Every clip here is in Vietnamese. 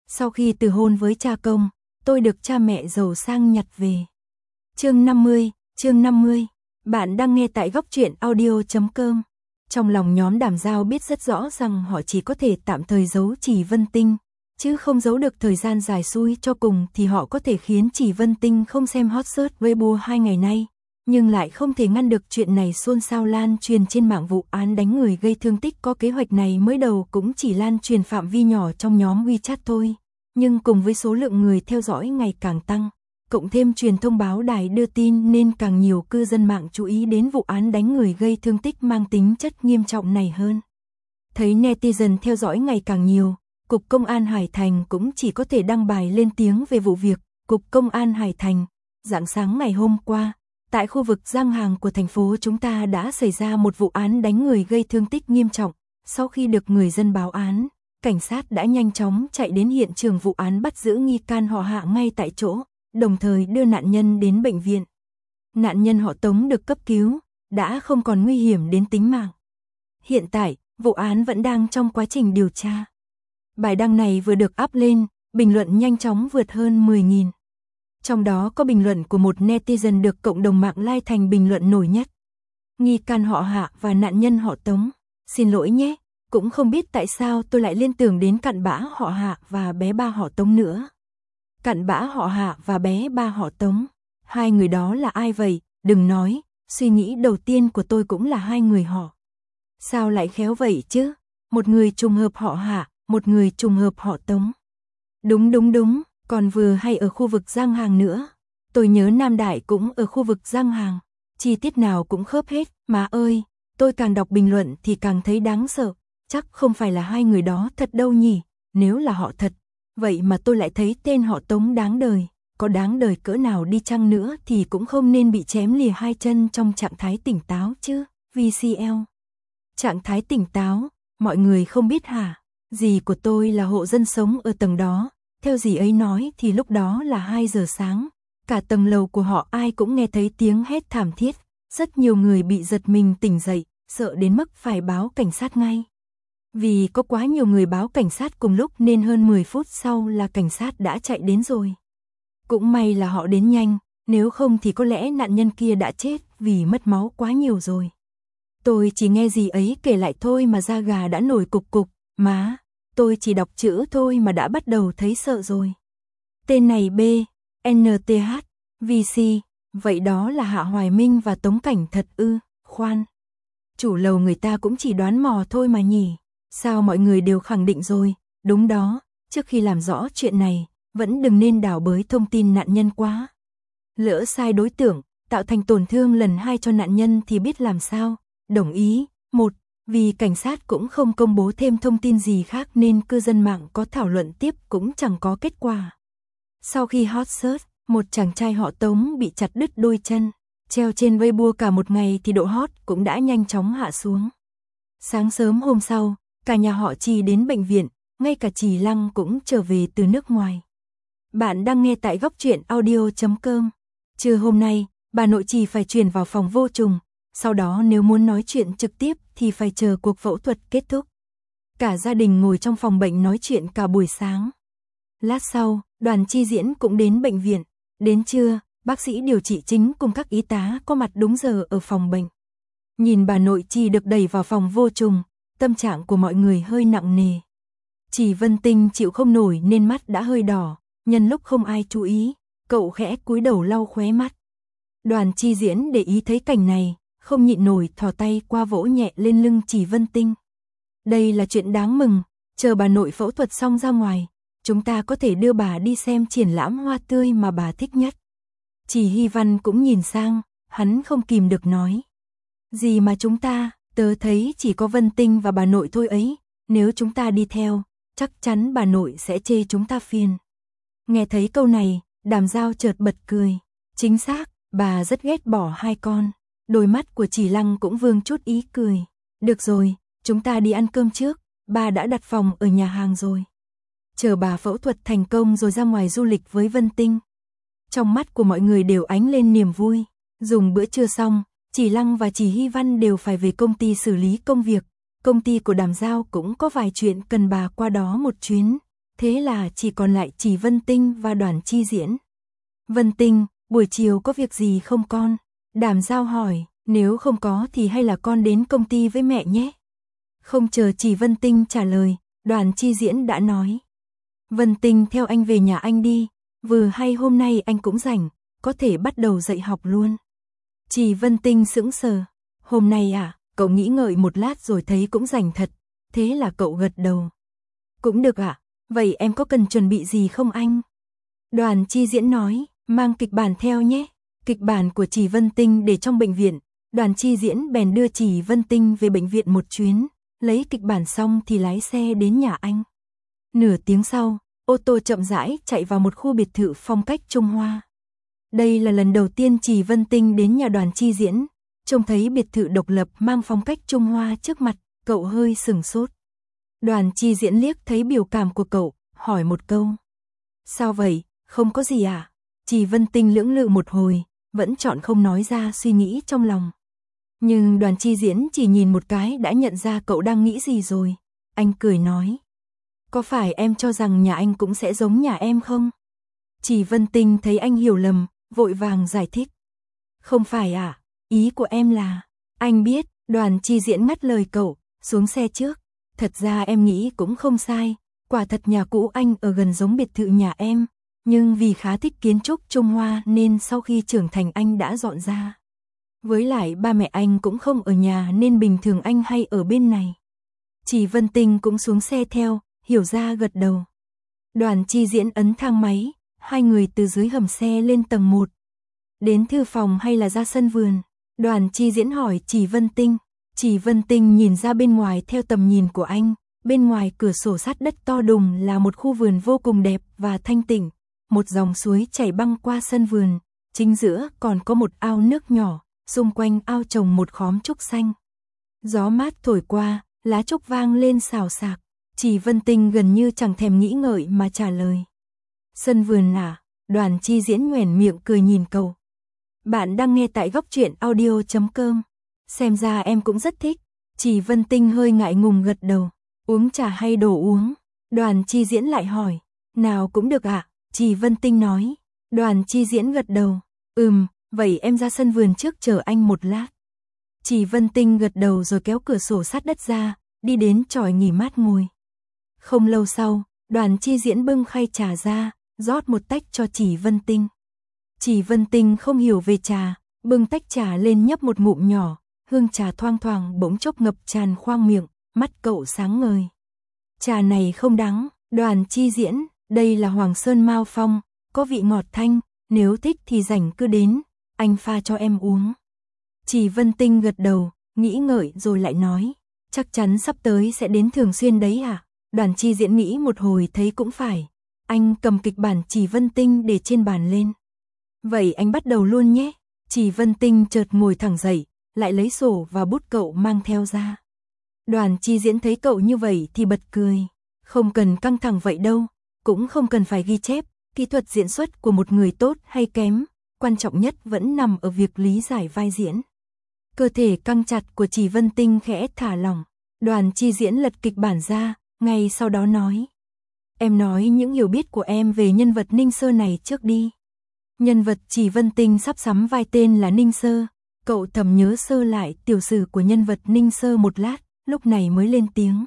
Sau khi từ hôn với cha công, tôi được cha mẹ giàu sang nhặt về. Chương 50. Bạn đang nghe tại góc truyện audio.com. Trong lòng nhóm Đàm Giao biết rất rõ rằng họ chỉ có thể tạm thời giấu Chỉ Vân Tinh, chứ không giấu được thời gian dài xui cho cùng thì họ có thể khiến Chỉ Vân Tinh không xem hot search Weibo 2 ngày nay, nhưng lại không thể ngăn được chuyện này xôn xao lan truyền trên mạng. Vụ án đánh người gây thương tích có kế hoạch này mới đầu cũng chỉ lan truyền phạm vi nhỏ trong nhóm WeChat thôi, nhưng cùng với số lượng người theo dõi ngày càng tăng, cộng thêm truyền thông báo đài đưa tin nên càng nhiều cư dân mạng chú ý đến vụ án đánh người gây thương tích mang tính chất nghiêm trọng này hơn. Thấy netizen theo dõi ngày càng nhiều, Cục Công an Hải Thành cũng chỉ có thể đăng bài lên tiếng về vụ việc. Cục Công an Hải Thành, rạng sáng ngày hôm qua, tại khu vực Giang Hàng của thành phố chúng ta đã xảy ra một vụ án đánh người gây thương tích nghiêm trọng. Sau khi được người dân báo án, cảnh sát đã nhanh chóng chạy đến hiện trường vụ án, bắt giữ nghi can họ Hạ ngay tại chỗ, đồng thời đưa nạn nhân đến bệnh viện. Nạn nhân họ Tống được cấp cứu, đã không còn nguy hiểm đến tính mạng. Hiện tại, vụ án vẫn đang trong quá trình điều tra. Bài đăng này vừa được up lên, bình luận nhanh chóng vượt hơn 10.000. Trong đó có bình luận của một netizen được cộng đồng mạng like thành bình luận nổi nhất. Nghi can họ Hạ và nạn nhân họ Tống. Xin lỗi nhé, cũng không biết tại sao tôi lại liên tưởng đến cặn bã họ Hạ và bé ba họ Tống nữa. Cặn bã họ Hạ và bé ba họ Tống. Hai người đó là ai vậy? Đừng nói, suy nghĩ đầu tiên của tôi cũng là hai người họ. Sao lại khéo vậy chứ? Một người trùng hợp họ Hạ, một người trùng hợp họ Tống. Đúng, còn vừa hay ở khu vực Giang Hàng nữa. Tôi nhớ Nam Đại cũng ở khu vực Giang Hàng. Chi tiết nào cũng khớp hết, má ơi, tôi càng đọc bình luận thì càng thấy đáng sợ. Chắc không phải là hai người đó thật đâu nhỉ, nếu là họ thật. Vậy mà tôi lại thấy tên họ Tống đáng đời. Có đáng đời cỡ nào đi chăng nữa thì cũng không nên bị chém lìa hai chân trong trạng thái tỉnh táo chứ. VCL. Trạng thái tỉnh táo, mọi người không biết hả? Dì của tôi là hộ dân sống ở tầng đó. Theo dì ấy nói thì lúc đó là 2 giờ sáng. Cả tầng lầu của họ ai cũng nghe thấy tiếng hét thảm thiết. Rất nhiều người bị giật mình tỉnh dậy, sợ đến mức phải báo cảnh sát ngay. Vì có quá nhiều người báo cảnh sát cùng lúc nên hơn 10 phút sau là cảnh sát đã chạy đến rồi. Cũng may là họ đến nhanh, nếu không thì có lẽ nạn nhân kia đã chết vì mất máu quá nhiều rồi. Tôi chỉ nghe dì ấy kể lại thôi mà da gà đã nổi cục cục, má, tôi chỉ đọc chữ thôi mà đã bắt đầu thấy sợ rồi. Tên này B, NTH, VC, vậy đó là Hạ Hoài Minh và Tống Cảnh thật ư? Khoan, chủ lầu người ta cũng chỉ đoán mò thôi mà nhỉ. Sao mọi người đều khẳng định rồi? Đúng đó, trước khi làm rõ chuyện này, vẫn đừng nên đào bới thông tin nạn nhân quá. Lỡ sai đối tượng, tạo thành tổn thương lần 2 cho nạn nhân thì biết làm sao? Đồng ý. 1. Vì cảnh sát cũng không công bố thêm thông tin gì khác nên cư dân mạng có thảo luận tiếp cũng chẳng có kết quả. Sau khi hot search, một chàng trai họ Tống bị chặt đứt đôi chân, treo trên Weibo cả một ngày thì độ hot cũng đã nhanh chóng hạ xuống. Sáng sớm hôm sau, cả nhà họ Trì đến bệnh viện, ngay cả Trì Lăng cũng trở về từ nước ngoài. Bạn đang nghe tại góc truyện audio.com. Trưa hôm nay, bà nội Trì phải chuyển vào phòng vô trùng, sau đó nếu muốn nói chuyện trực tiếp thì phải chờ cuộc phẫu thuật kết thúc. Cả gia đình ngồi trong phòng bệnh nói chuyện cả buổi sáng. Lát sau, đoàn chi diễn cũng đến bệnh viện. Đến trưa, bác sĩ điều trị chính cùng các y tá có mặt đúng giờ ở phòng bệnh. Nhìn bà nội Trì được đẩy vào phòng vô trùng, tâm trạng của mọi người hơi nặng nề. Chỉ Vân Tinh chịu không nổi nên mắt đã hơi đỏ, nhân lúc không ai chú ý, cậu khẽ cúi đầu lau khóe mắt. Đoàn chi diễn để ý thấy cảnh này, không nhịn nổi thò tay qua vỗ nhẹ lên lưng Chỉ Vân Tinh. Đây là chuyện đáng mừng, chờ bà nội phẫu thuật xong ra ngoài, chúng ta có thể đưa bà đi xem triển lãm hoa tươi mà bà thích nhất. Chỉ Hy Văn cũng nhìn sang, hắn không kìm được nói. Gì mà chúng ta, tớ thấy chỉ có Vân Tinh và bà nội thôi ấy, nếu chúng ta đi theo, chắc chắn bà nội sẽ chê chúng ta phiền. Nghe thấy câu này, Đàm Giao chợt bật cười. Chính xác, bà rất ghét bỏ hai con. Đôi mắt của Chỉ Lăng cũng vương chút ý cười. Được rồi, chúng ta đi ăn cơm trước, bà đã đặt phòng ở nhà hàng rồi. Chờ bà phẫu thuật thành công rồi ra ngoài du lịch với Vân Tinh. Trong mắt của mọi người đều ánh lên niềm vui. Dùng bữa trưa xong, Chỉ Lăng và Chỉ Hy Văn đều phải về công ty xử lý công việc. Công ty của Đàm Giao cũng có vài chuyện cần bà qua đó một chuyến. thế là chỉ còn lại Chỉ Vân Tinh và Đoàn Chi Diễn. Vân Tinh, buổi chiều có việc gì không con? Đàm Giao hỏi, nếu không có thì hay là con đến công ty với mẹ nhé. Không chờ Chỉ Vân Tinh trả lời, Đoàn Chi Diễn đã nói. Vân Tinh theo anh về nhà anh đi, vừa hay hôm nay anh cũng rảnh, có thể bắt đầu dạy học luôn. Chỉ Vân Tinh sững sờ, hôm nay à, cậu nghĩ ngợi một lát rồi thấy cũng rảnh thật, thế là cậu gật đầu. Cũng được ạ, vậy em có cần chuẩn bị gì không anh? Đoàn Chi Diễn nói, mang kịch bản theo nhé. Kịch bản của Chỉ Vân Tinh để trong bệnh viện, Đoàn Chi Diễn bèn đưa Chỉ Vân Tinh về bệnh viện một chuyến, lấy kịch bản xong thì lái xe đến nhà anh. Nửa tiếng sau, ô tô chậm rãi chạy vào một khu biệt thự phong cách Trung Hoa. Đây là lần đầu tiên Chỉ Vân Tinh đến nhà Đoàn Chi Diễn, trông thấy biệt thự độc lập mang phong cách Trung Hoa trước mặt, cậu hơi sửng sốt. Đoàn Chi Diễn liếc thấy biểu cảm của cậu, hỏi một câu. Sao vậy, không có gì à? Chỉ Vân Tinh lưỡng lự một hồi, vẫn chọn không nói ra suy nghĩ trong lòng. Nhưng Đoàn Chi Diễn chỉ nhìn một cái đã nhận ra cậu đang nghĩ gì rồi. Anh cười nói. Có phải em cho rằng nhà anh cũng sẽ giống nhà em không? Chỉ Vân Tinh thấy anh hiểu lầm, vội vàng giải thích. Không phải à, ý của em là... Anh biết, Đoàn Chi Diễn ngắt lời cậu, xuống xe trước. Thật ra em nghĩ cũng không sai, quả thật nhà cũ anh ở gần giống biệt thự nhà em. Nhưng vì khá thích kiến trúc Trung Hoa nên sau khi trưởng thành anh đã dọn ra. Với lại ba mẹ anh cũng không ở nhà nên bình thường anh hay ở bên này. Chỉ Vân Tinh cũng xuống xe theo, hiểu ra gật đầu. Đoàn Chi Diễn ấn thang máy, hai người từ dưới hầm xe lên tầng 1. Đến thư phòng hay là ra sân vườn? Đoàn Chi Diễn hỏi Chỉ Vân Tinh. Chỉ Vân Tinh nhìn ra bên ngoài theo tầm nhìn của anh. Bên ngoài cửa sổ sát đất to đùng là một khu vườn vô cùng đẹp và thanh tịnh. Một dòng suối chảy băng qua sân vườn, chính giữa còn có một ao nước nhỏ, xung quanh ao trồng một khóm trúc xanh. Gió mát thổi qua, lá trúc vang lên xào xạc, Chỉ Vân Tinh gần như chẳng thèm nghĩ ngợi mà trả lời. Sân vườn à? Đoàn Chi Diễn nhoẻn miệng cười nhìn cậu. Bạn đang nghe tại Góc Truyện Audio.com. Xem ra em cũng rất thích. Chỉ Vân Tinh hơi ngại ngùng gật đầu. Uống trà hay đồ uống? Đoàn Chi Diễn lại hỏi. Nào cũng được ạ. Chỉ Vân Tinh nói. Đoàn Chi Diễn gật đầu. Vậy em ra sân vườn trước chờ anh một lát. Chỉ Vân Tinh gật đầu rồi kéo cửa sổ sát đất ra, đi đến chòi nghỉ mát ngồi. Không lâu sau, Đoàn Chi Diễn bưng khay trà ra, rót một tách cho Chỉ Vân Tinh. Chỉ Vân Tinh không hiểu về trà, bưng tách trà lên nhấp một ngụm nhỏ, hương trà thoang thoảng bỗng chốc ngập tràn khoang miệng, mắt cậu sáng ngời. Trà này không đắng, Đoàn Chi Diễn, đây là Hoàng Sơn Mao Phong, có vị ngọt thanh, nếu thích thì rảnh cứ đến, anh pha cho em uống. Chỉ Vân Tinh gật đầu, nghĩ ngợi rồi lại nói, chắc chắn sắp tới sẽ đến thường xuyên đấy à? Đoàn Chi Diễn nghĩ một hồi thấy cũng phải, anh cầm kịch bản Chỉ Vân Tinh để trên bàn lên. Vậy anh bắt đầu luôn nhé. Chỉ Vân Tinh chợt ngồi thẳng dậy, lại lấy sổ và bút cậu mang theo ra. Đoàn Chi Diễn thấy cậu như vậy thì bật cười, không cần căng thẳng vậy đâu, cũng không cần phải ghi chép, kỹ thuật diễn xuất của một người tốt hay kém, quan trọng nhất vẫn nằm ở việc lý giải vai diễn. Cơ thể căng chặt của Chỉ Vân Tinh khẽ thả lỏng, Đoàn Chi Diễn lật kịch bản ra, ngay sau đó nói. Em nói những hiểu biết của em về nhân vật Ninh Sơ này trước đi. Nhân vật Chỉ Vân Tinh sắp sắm vai tên là Ninh Sơ, cậu thầm nhớ sơ lại tiểu sử của nhân vật Ninh Sơ một lát, lúc này mới lên tiếng.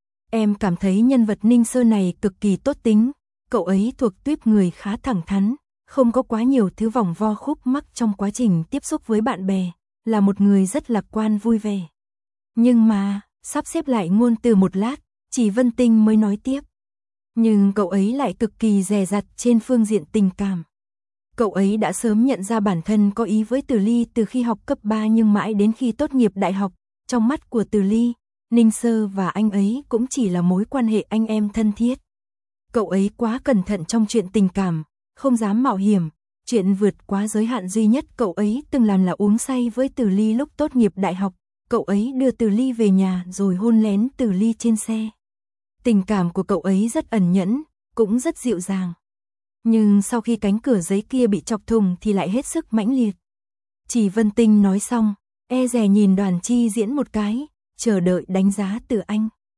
Em cảm thấy nhân vật Ninh Sơ này cực kỳ tốt tính, cậu ấy thuộc tuýp người khá thẳng thắn, không có quá nhiều thứ vòng vo khúc mắc trong quá trình tiếp xúc với bạn bè, là một người rất lạc quan vui vẻ. Nhưng mà, sắp xếp lại ngôn từ một lát, Chỉ Vân Tinh mới nói tiếp. Nhưng cậu ấy lại cực kỳ dè dặt trên phương diện tình cảm. Cậu ấy đã sớm nhận ra bản thân có ý với Từ Ly từ khi học cấp 3 nhưng mãi đến khi tốt nghiệp đại học, trong mắt của Từ Ly, Ninh Sơ và anh ấy cũng chỉ là mối quan hệ anh em thân thiết. Cậu ấy quá cẩn thận trong chuyện tình cảm, không dám mạo hiểm, chuyện vượt quá giới hạn duy nhất cậu ấy từng làm là uống say với Từ Ly lúc tốt nghiệp đại học, cậu ấy đưa Từ Ly về nhà rồi hôn lén Từ Ly trên xe. Tình cảm của cậu ấy rất ẩn nhẫn, cũng rất dịu dàng. Nhưng sau khi cánh cửa giấy kia bị chọc thùng thì lại hết sức mãnh liệt. Chỉ Vân Tinh nói xong, e dè nhìn Đoàn Chi Diễn một cái, chờ đợi đánh giá từ anh.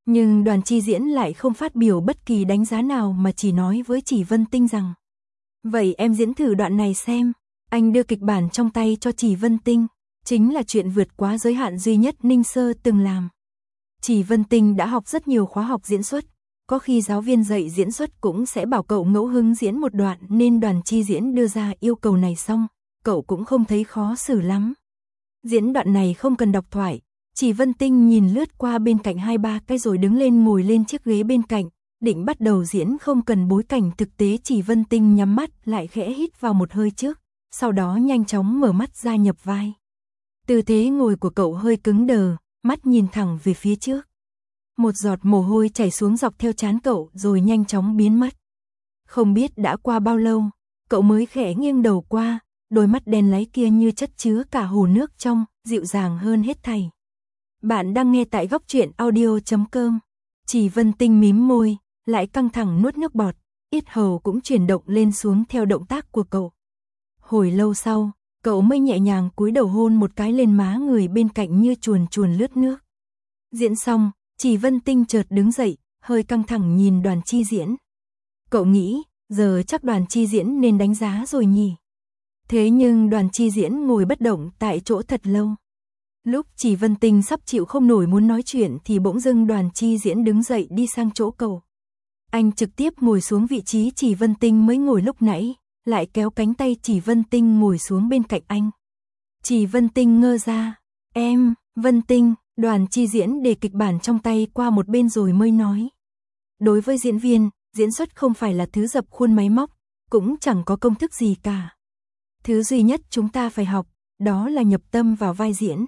Nhưng Đoàn Chi Diễn lại không phát biểu bất kỳ đánh giá nào mà chỉ nói với Chỉ Vân Tinh rằng: vậy em diễn thử đoạn này xem. Anh đưa kịch bản trong tay cho Chỉ Vân Tinh, chính là chuyện vượt quá giới hạn duy nhất Ninh Sơ từng làm. Chỉ Vân Tinh đã học rất nhiều khóa học diễn xuất, có khi giáo viên dạy diễn xuất cũng sẽ bảo cậu ngẫu hứng diễn một đoạn, nên Đoàn Chi Diễn đưa ra yêu cầu này xong, cậu cũng không thấy khó xử lắm. Diễn đoạn này không cần đọc thoại. Chỉ Vân Tinh nhìn lướt qua bên cạnh 2-3 cái rồi đứng lên ngồi lên chiếc ghế bên cạnh, định bắt đầu diễn không cần bối cảnh thực tế. Chỉ Vân Tinh nhắm mắt lại khẽ hít vào một hơi trước, sau đó nhanh chóng mở mắt ra nhập vai. Tư thế ngồi của cậu hơi cứng đờ, mắt nhìn thẳng về phía trước. Một giọt mồ hôi chảy xuống dọc theo trán cậu rồi nhanh chóng biến mất. Không biết đã qua bao lâu, cậu mới khẽ nghiêng đầu qua, đôi mắt đen láy kia như chất chứa cả hồ nước trong, dịu dàng hơn hết thảy. Bạn đang nghe tại góc truyện audio.com. Chỉ Vân Tinh mím môi, lại căng thẳng nuốt nước bọt, yết hầu cũng chuyển động lên xuống theo động tác của cậu. Hồi lâu sau, cậu mới nhẹ nhàng cúi đầu hôn một cái lên má người bên cạnh như chuồn chuồn lướt nước. Diễn xong, Chỉ Vân Tinh chợt đứng dậy, hơi căng thẳng nhìn Đoàn Chi Diễn. Cậu nghĩ, giờ chắc Đoàn Chi Diễn nên đánh giá rồi nhỉ. Thế nhưng Đoàn Chi Diễn ngồi bất động tại chỗ thật lâu. Lúc Chỉ Vân Tinh sắp chịu không nổi muốn nói chuyện thì bỗng dưng Đoàn Chi Diễn đứng dậy đi sang chỗ cậu. Anh trực tiếp ngồi xuống vị trí Chỉ Vân Tinh mới ngồi lúc nãy, lại kéo cánh tay Chỉ Vân Tinh ngồi xuống bên cạnh anh. Chỉ Vân Tinh ngơ ra. Em, Vân Tinh. Đoàn Chi Diễn để kịch bản trong tay qua một bên rồi mới nói. Đối với diễn viên, diễn xuất không phải là thứ dập khuôn máy móc, cũng chẳng có công thức gì cả. Thứ duy nhất chúng ta phải học, đó là nhập tâm vào vai diễn.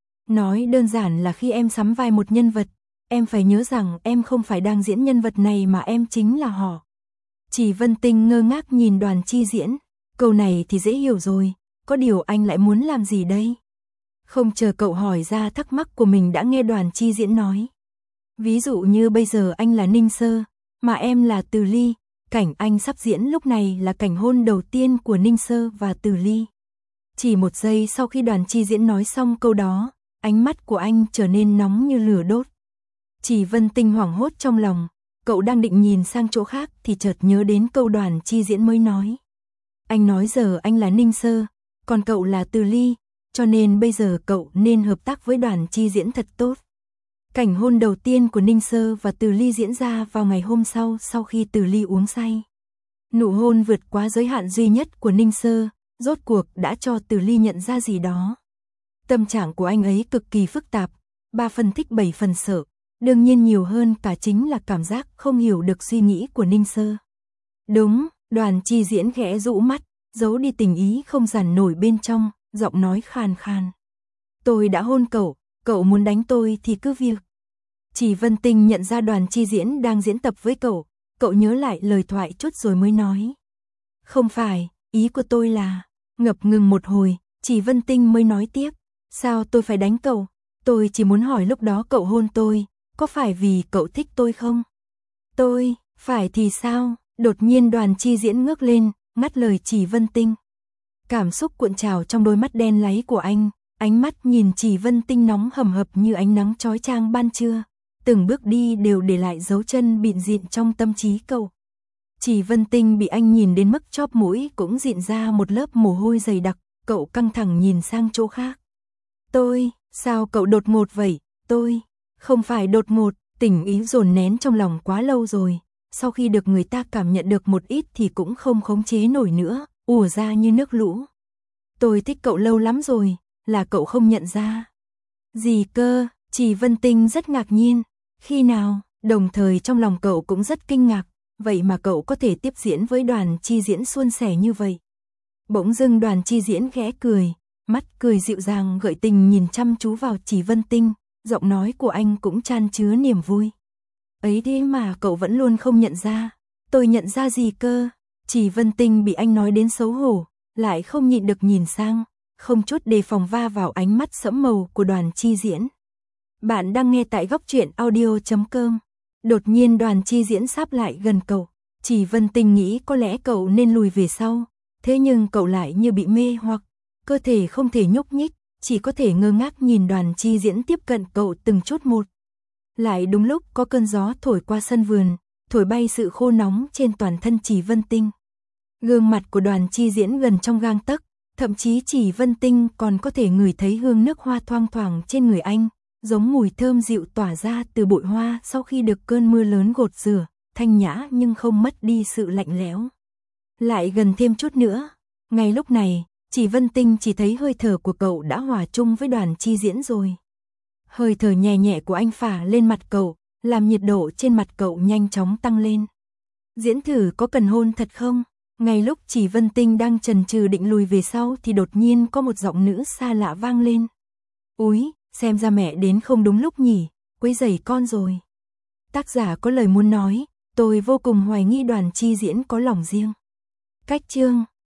Nói đơn giản là khi em sắm vai một nhân vật, em phải nhớ rằng em không phải đang diễn nhân vật này mà em chính là họ. Chỉ Vân Tinh ngơ ngác nhìn Đoàn Chi Diễn. Câu này thì dễ hiểu rồi, có điều anh lại muốn làm gì đây? Không chờ cậu hỏi ra thắc mắc của mình đã nghe Đoàn Chi Diễn nói. Ví dụ như bây giờ anh là Ninh Sơ, mà em là Từ Ly, cảnh anh sắp diễn lúc này là cảnh hôn đầu tiên của Ninh Sơ và Từ Ly. Chỉ một giây sau khi Đoàn Chi Diễn nói xong câu đó, ánh mắt của anh trở nên nóng như lửa đốt. Chỉ Vân Tinh hoảng hốt trong lòng, cậu đang định nhìn sang chỗ khác thì chợt nhớ đến câu Đoàn Chi Diễn mới nói. Anh nói giờ anh là Ninh Sơ, còn cậu là Từ Ly, cho nên bây giờ cậu nên hợp tác với Đoàn Chi Diễn thật tốt. Cảnh hôn đầu tiên của Ninh Sơ và Từ Ly diễn ra vào ngày hôm sau khi Từ Ly uống say. Nụ hôn vượt quá giới hạn duy nhất của Ninh Sơ, rốt cuộc đã cho Từ Ly nhận ra gì đó. Tâm trạng của anh ấy cực kỳ phức tạp, 3 phần thích 7 phần sợ, đương nhiên nhiều hơn cả chính là cảm giác không hiểu được suy nghĩ của Ninh Sơ. Đúng, Đoàn Chi Diễn khẽ rũ mắt, giấu đi tình ý không dằn nổi bên trong, giọng nói khàn khàn. Tôi đã hôn cậu, cậu muốn đánh tôi thì cứ việc. Chỉ Vân Tinh nhận ra Đoàn Chi Diễn đang diễn tập với cậu nhớ lại lời thoại chút rồi mới nói. Không phải, ý của tôi là... Ngập ngừng một hồi, Chỉ Vân Tinh mới nói tiếp. Sao tôi phải đánh cậu? Tôi chỉ muốn hỏi lúc đó cậu hôn tôi, có phải vì cậu thích tôi không? Tôi, phải thì sao? Đột nhiên Đoàn Chi Diễn ngước lên, ngắt lời Chỉ Vân Tinh. Cảm xúc cuộn trào trong đôi mắt đen láy của anh, ánh mắt nhìn Chỉ Vân Tinh nóng hầm hập như ánh nắng chói chang ban trưa. Từng bước đi đều để lại dấu chân bịn dịn trong tâm trí cậu. Chỉ Vân Tinh bị anh nhìn đến mức chóp mũi cũng dịn ra một lớp mồ hôi dày đặc, cậu căng thẳng nhìn sang chỗ khác. Tôi, sao cậu đột ngột vậy? Tôi, không phải đột ngột, tình ý dồn nén trong lòng quá lâu rồi, sau khi được người ta cảm nhận được một ít thì cũng không khống chế nổi nữa, ùa ra như nước lũ. Tôi thích cậu lâu lắm rồi, là cậu không nhận ra. Gì cơ? Chỉ Vân Tinh rất ngạc nhiên. Khi nào? Đồng thời trong lòng cậu cũng rất kinh ngạc, vậy mà cậu có thể tiếp diễn với Đoàn Chi Diễn suôn sẻ như vậy. Bỗng dưng Đoàn Chi Diễn khẽ cười, mắt cười dịu dàng gợi tình nhìn chăm chú vào Chỉ Vân Tinh, giọng nói của anh cũng chan chứa niềm vui. Ấy thế mà cậu vẫn luôn không nhận ra. Tôi nhận ra gì cơ? Chỉ Vân Tinh bị anh nói đến xấu hổ, lại không nhịn được nhìn sang, không chút đề phòng va vào ánh mắt sẫm màu của Đoàn Chi Diễn. Bạn đang nghe tại góc truyện audio.com. Đột nhiên Đoàn Chi Diễn sáp lại gần cậu. Chỉ Vân Tinh nghĩ có lẽ cậu nên lùi về sau, thế nhưng cậu lại như bị mê hoặc, cơ thể không thể nhúc nhích, chỉ có thể ngơ ngác nhìn Đoàn Chi Diễn tiếp cận cậu từng chút một. Lại đúng lúc có cơn gió thổi qua sân vườn, thổi bay sự khô nóng trên toàn thân Chỉ Vân Tinh. Gương mặt của Đoàn Chi Diễn gần trong gang tấc, thậm chí Chỉ Vân Tinh còn có thể ngửi thấy hương nước hoa thoang thoảng trên người anh, giống mùi thơm dịu tỏa ra từ bụi hoa sau khi được cơn mưa lớn gột rửa, thanh nhã nhưng không mất đi sự lạnh lẽo. Lại gần thêm chút nữa, ngay lúc này, Chỉ Vân Tinh chỉ thấy hơi thở của cậu đã hòa chung với Đoàn Chi Diễn rồi. Hơi thở nhẹ nhẹ của anh phả lên mặt cậu, làm nhiệt độ trên mặt cậu nhanh chóng tăng lên. Diễn thử có cần hôn thật không? Ngay lúc Chỉ Vân Tinh đang chần chừ định lùi về sau thì đột nhiên có một giọng nữ xa lạ vang lên. Úi, xem ra mẹ đến không đúng lúc nhỉ, quấy rầy con rồi. Tác giả có lời muốn nói, tôi vô cùng hoài nghi Đoàn Chi Diễn có lòng riêng. Cách chương